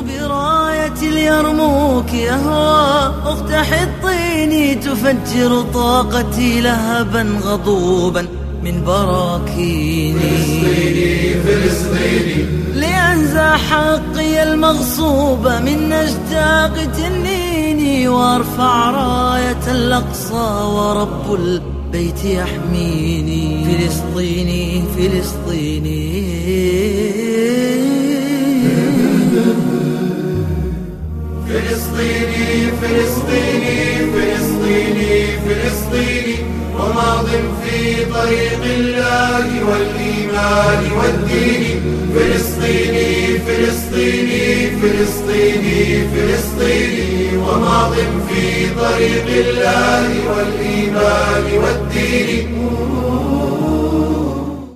براية اليرموك يهوى أخت حطيني تفجر طاقتي لهبا غضوبا من براكيني. فلسطيني فلسطيني لأنزع حقي المغصوب من نشتاق تنيني وارفع راية الأقصى ورب البيت يحميني. فلسطيني فلسطيني فلسطيني فلسطيني فلسطيني فلسطيني وماض في طريق الله والإيمان والدين. فلسطيني فلسطيني فلسطيني فلسطيني وماض في طريق الله والإيمان والدين.